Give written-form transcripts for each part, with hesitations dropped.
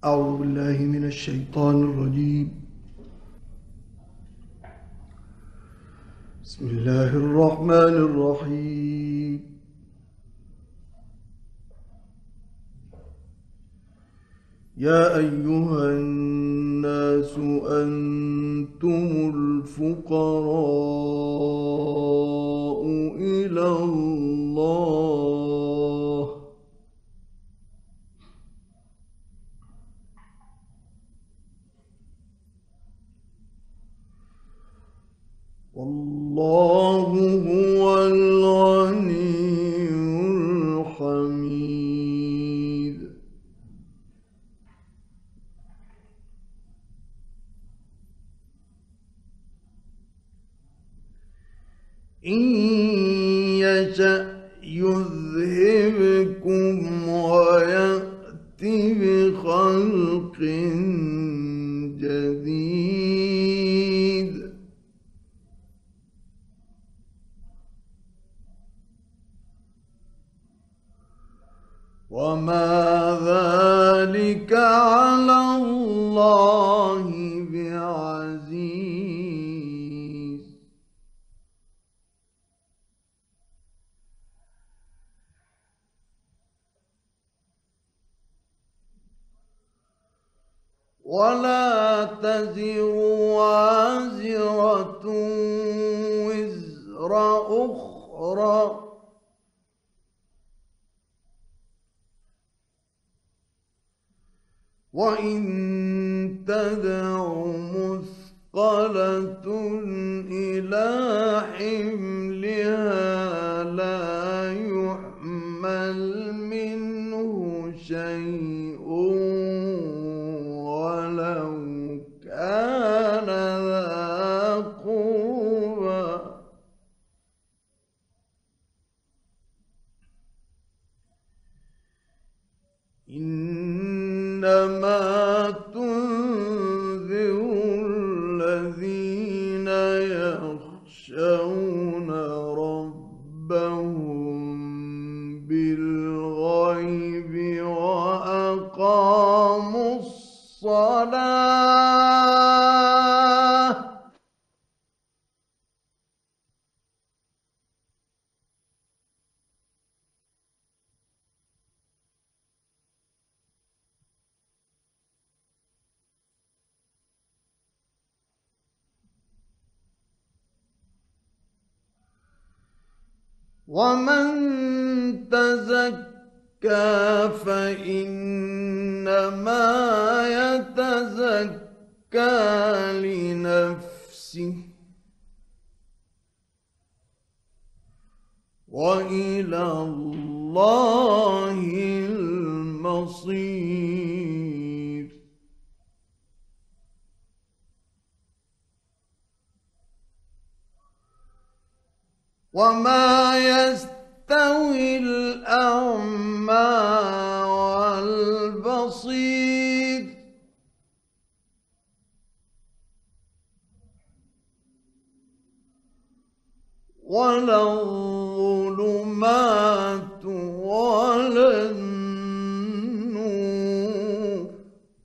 أعوذ بالله من الشيطان الرجيم. بسم الله الرحمن الرحيم. يا أيها الناس أنتم الفقراء إلى الله والله هو الغني الحميد. إن يشأ يذهبكم ويأت بخلق جديد وما ذلك على الله بعزيز. ولا تزر وازرة وزر أخرى وإن تدع مثقلة إلى حملها لا يحمل منه شيء ولو كان ذا قربى إنما تنذر الذين يخشون ربهم بالغيب وأقاموا الصلاة ومن تزكى فإنما يتزكى لنفسه وإلى الله المصير. وما يستوي الأعمى والبصير ولا الظلمات ولا النور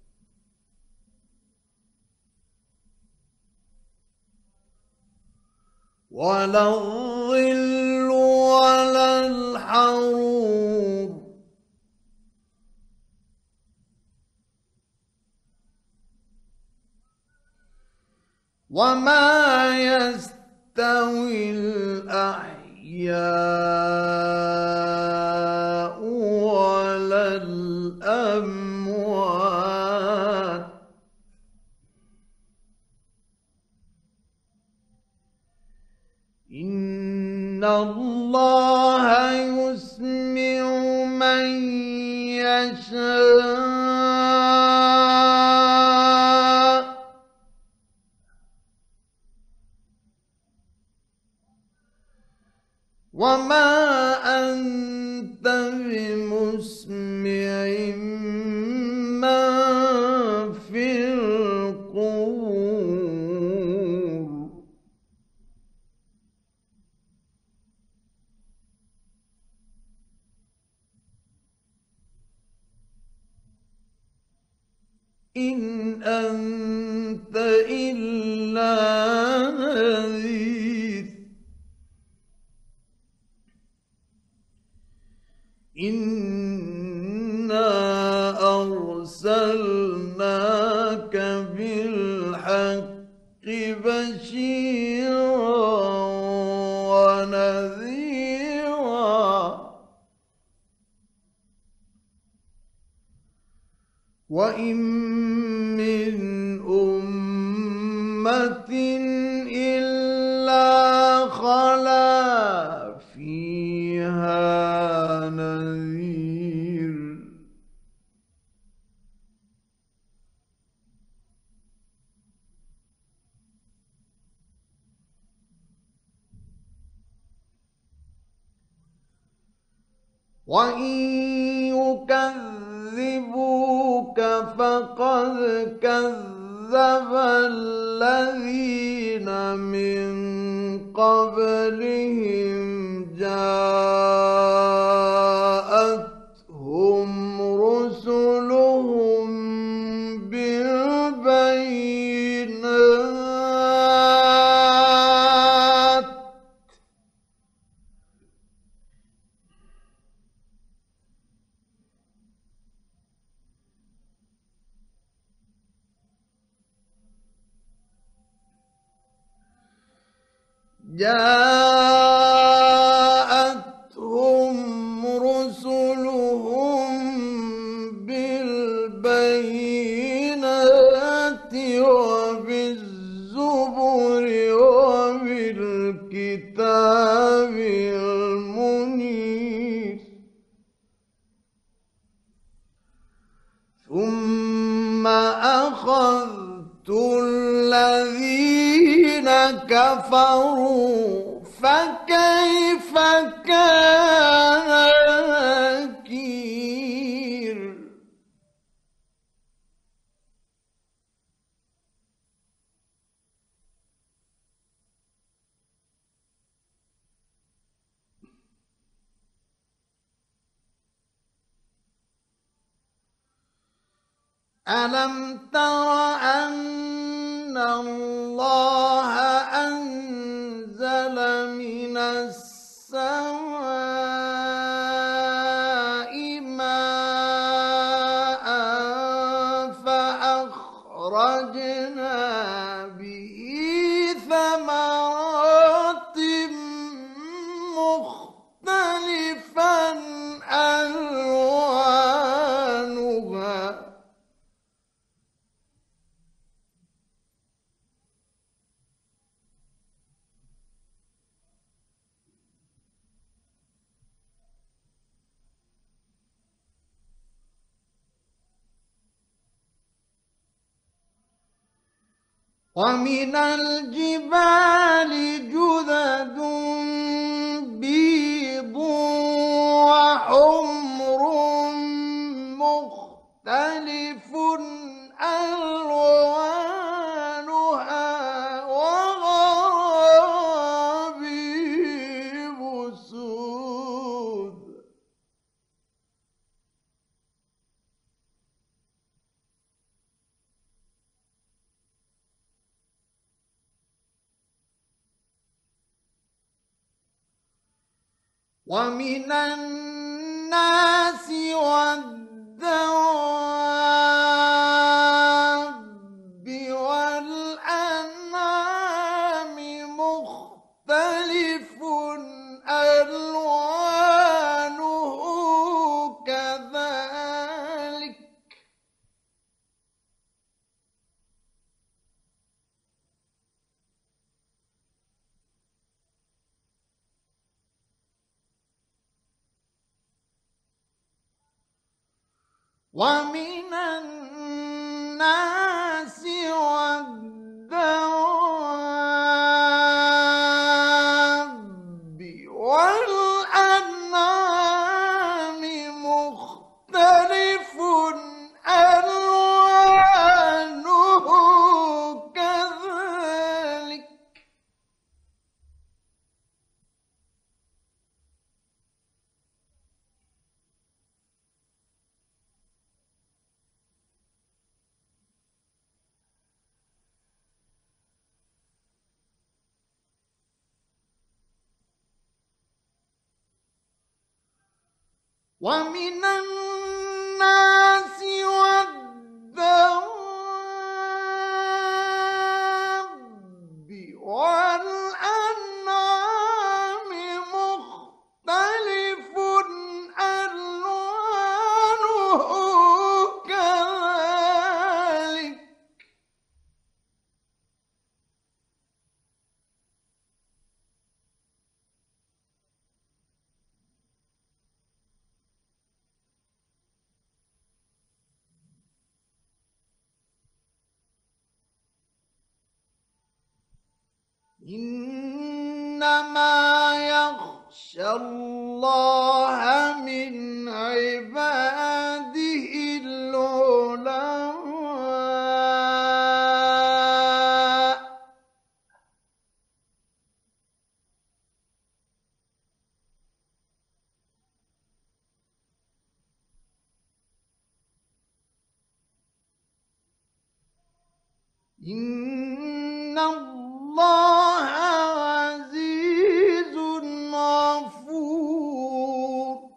ولا الظل ولا الحرور وما يستوي الأحياء ولا الأموات إن الله يسمع من يشاء وما أنت بمسمع من في القبور. إن أنت إلا نذير إنا أرسلناك بالحق بشيرا ونذيرا وإن من أمة إلا خلا فيها نذير وإن يكذبوك فقد كذب الذين من قبلهم جاءتهم رسلهم بالبينات وبالزبر وبالكتاب المنير ثم أخذت الذين كفروا فكيف كان نكير ألم تر أن الله أنزل من السماء ماء فأخرجنا به ثمرات مختلفا ألوانها ومن الجبال جدد بيض وحمر مختلف ألوانها وغرابيب سود ومن الناس والدواب والأنعام مختلف ألوانه كذلك ومن الناس والدواب والأنعام مختلف ألوانه كذلك ومن الناس والدواب والأنعام مختلف ألوانه كذلك إنما يخشى الله من عباده العلماء. إن الله عزيز غفور.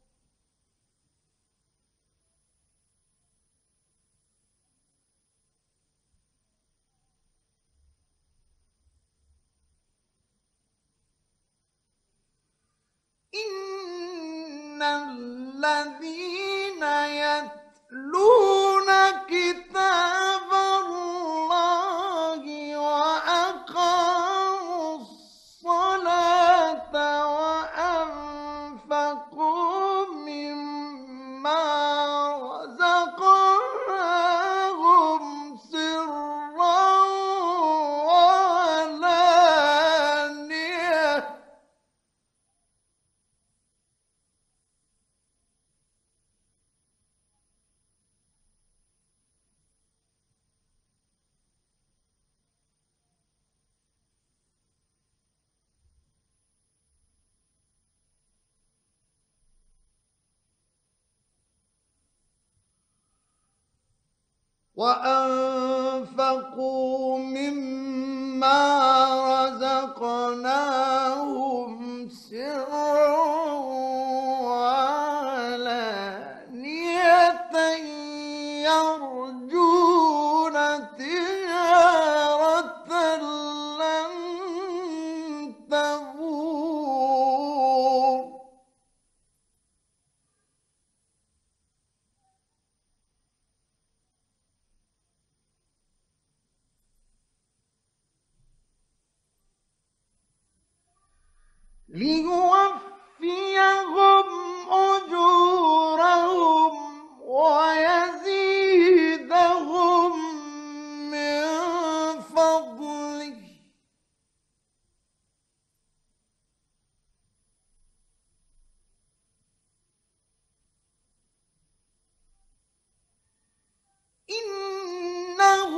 إن الذين يتلون كتاب الله وأقاموا الصلاة وأنفقوا مما رزقناهم سرا وعلانية وأنفقوا مما رزقناهم سرا وعلانية يرجون تجارة لن تبور. ليوفيهم أجورهم ويزيدهم من فضله إنه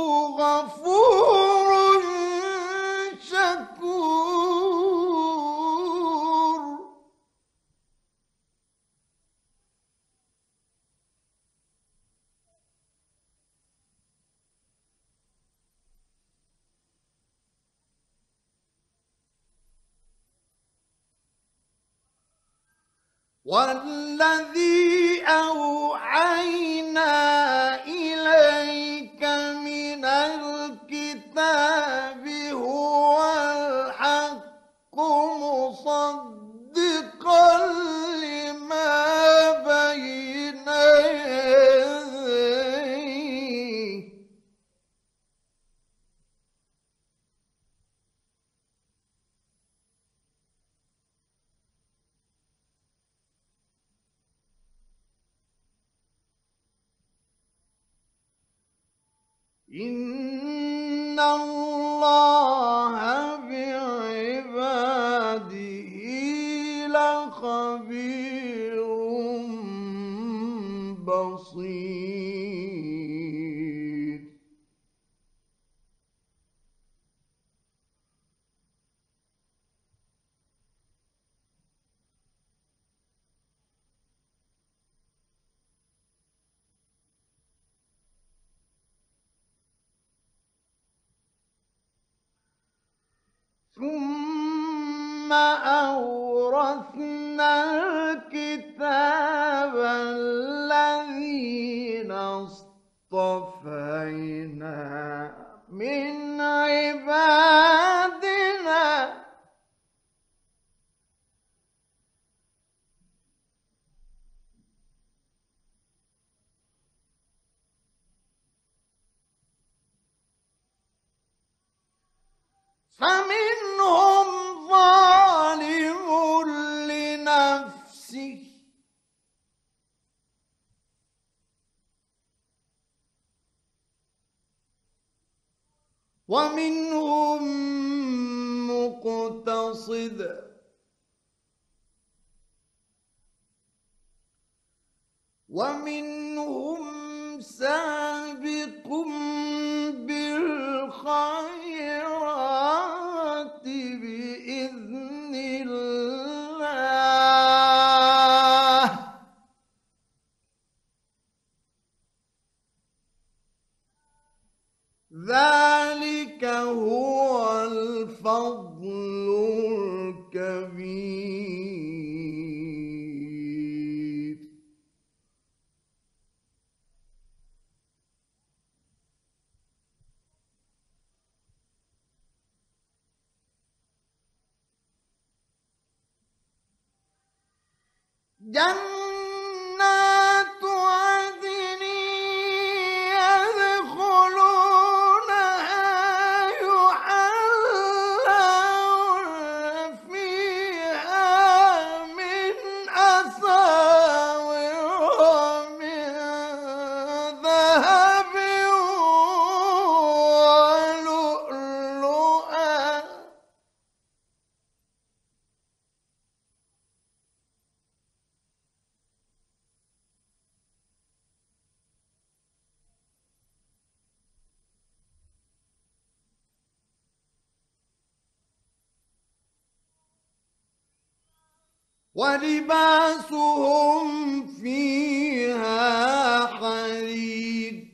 غفور شكور. والذي أوحينا إليك من الكتاب هو الحق مصدقا لما بين يديه إن الله بعباده لخبير بصير. ثم أورثنا الكتاب الكتاب الذين اصطفينا من عبادنا فمنهم ظالم لنفسه ومنهم مقتصد ومنهم سابق بالخيرات بإذن الله ذلك هو الفضل الكبير جنات عدن يدخلونها يحلون فيها من أساور من ذهب ولؤلؤا ولباسهم فيها حرير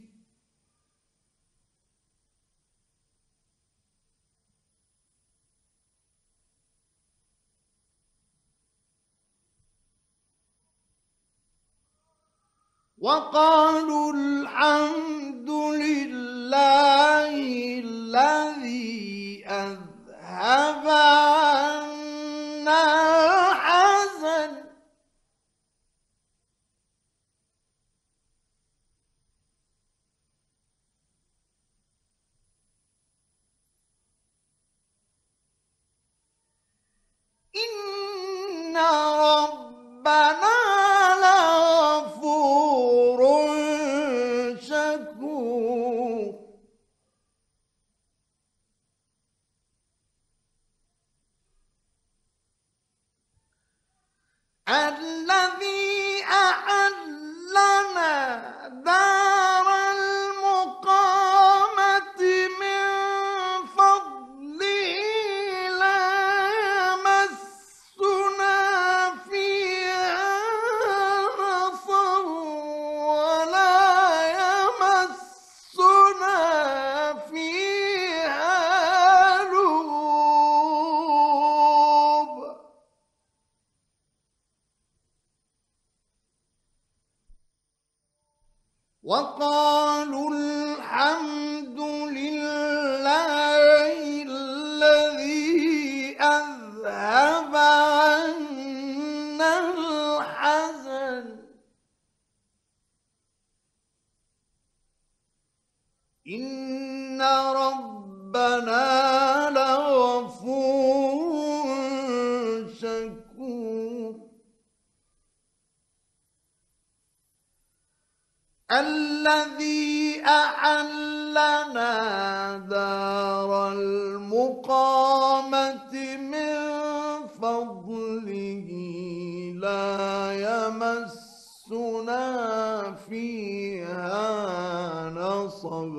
وقالوا الحمد لله الذي أذهب عنا الحزن إن ربنا لغفور شكور الذي أحلنا دار المقامة من فضله لا يمسنا فيها نصب ولا يمسنا فيها لغوب وقالوا الحمد لله الذي أذهب عنا الحزن إن ربنا لغفور شكور الذي أحلنا دار المقامة من فضله لا يمسنا فيها نصب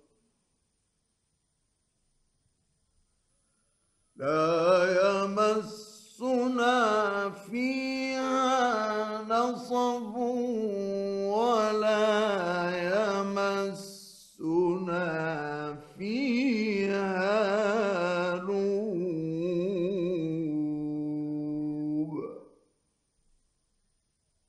لا يمسنا فيها نصب ولا يمسنا فيها لغوب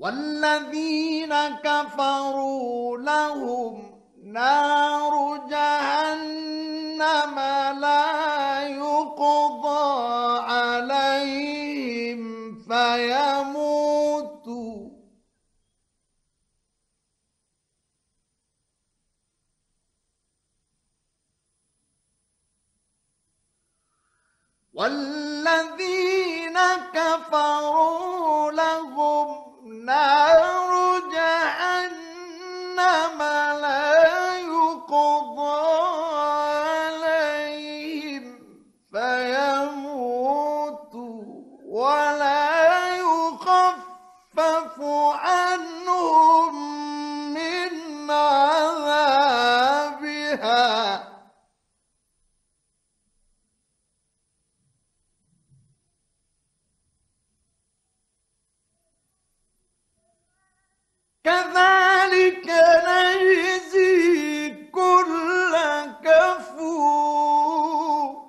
والذين كفروا لهم نار جهنم لا يقضى عليهم فيموتوا والذين كفروا لهم نار جهنم لا يقضى عليهم فيموتوا ولا يخفف عنهم من عذابها كذلك نجزي كل كفور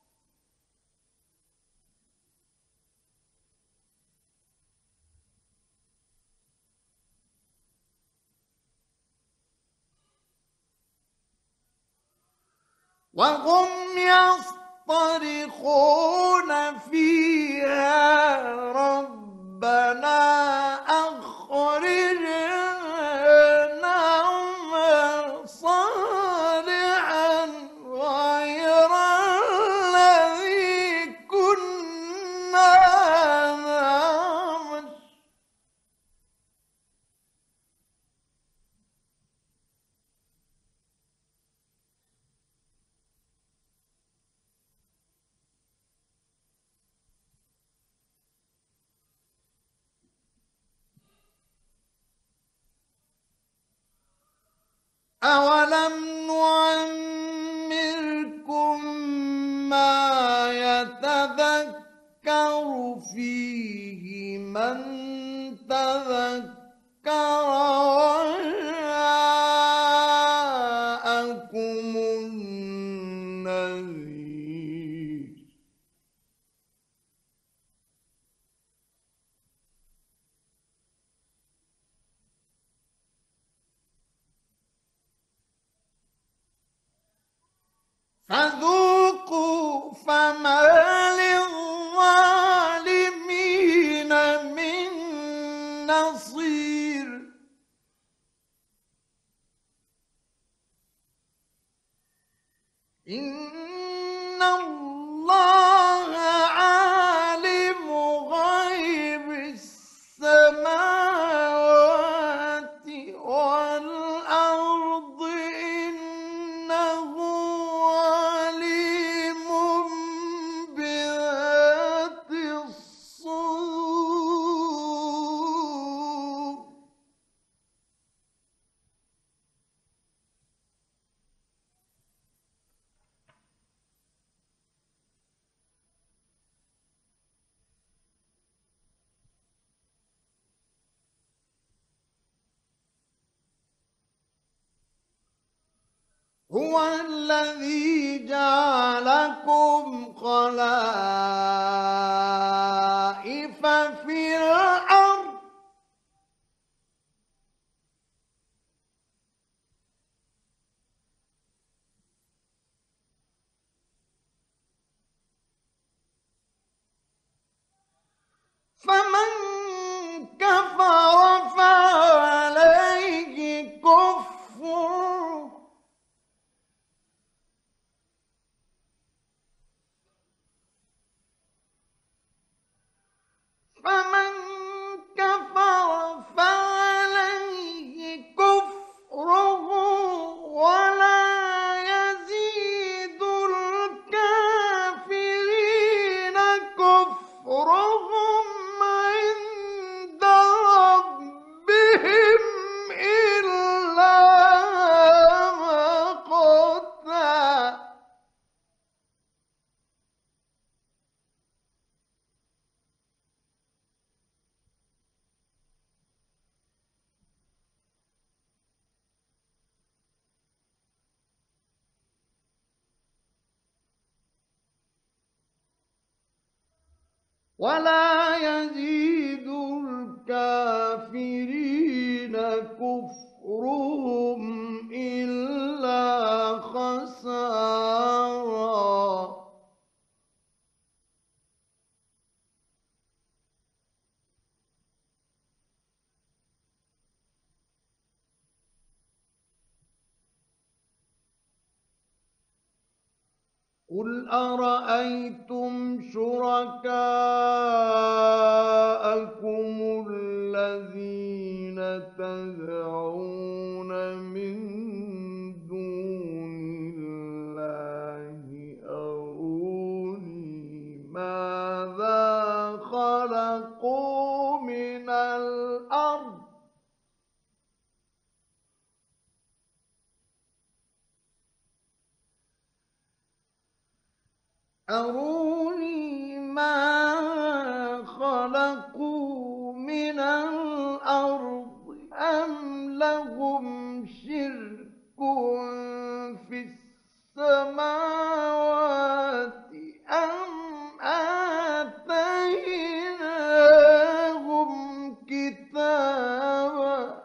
وهم يصطرخون فيها ربنا أخرجنا نعمل صالحا غير الذي كنا نعمل أولم نعمركم ما يتذكر فيه من تذكر وجاءكم النذير فذوقوا فما للظالمين من نصير إن الله عالم غيب السماوات والأرض إنه عليم بذات الصدور هو الذي جعلكم خلائف في الأرض فمن كفر فعليه كفر فمن كفر فعليه كفره ولا يزيد الكافرين كفرهم عند ربهم إلا مقتا ولا يزيد الكافرين كفرهم إلا خسارا. قل أرأيتم شركاءكم الذين تدعون من دون الله أروني ماذا خلقوا من الأرض أم لهم شرك في السماوات أم آتيناهم كتابا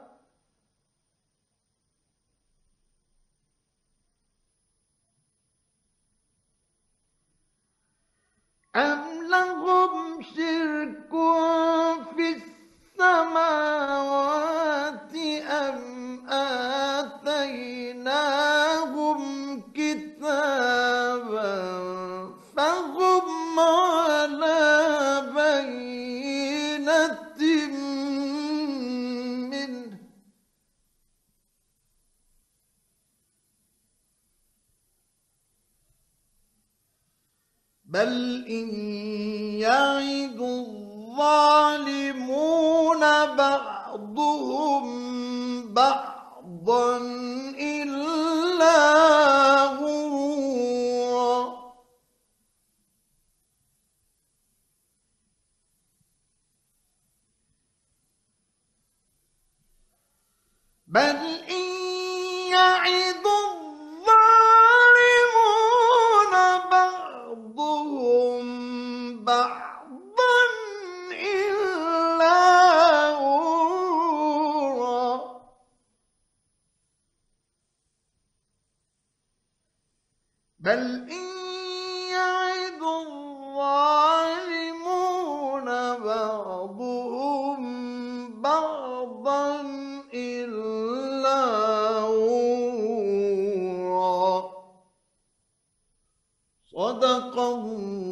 أم لهم شرك في السماوات أم آتيناهم كتابا فهم على بينة منه بل إن يعد الظالمون بعضهم بعضا إلا غرورا بل إن يعد الظالمون بعضهم بعضا إلا غرورا بل إن يعد الظالمون بعضهم بعضا إلا غرورا. صدق الله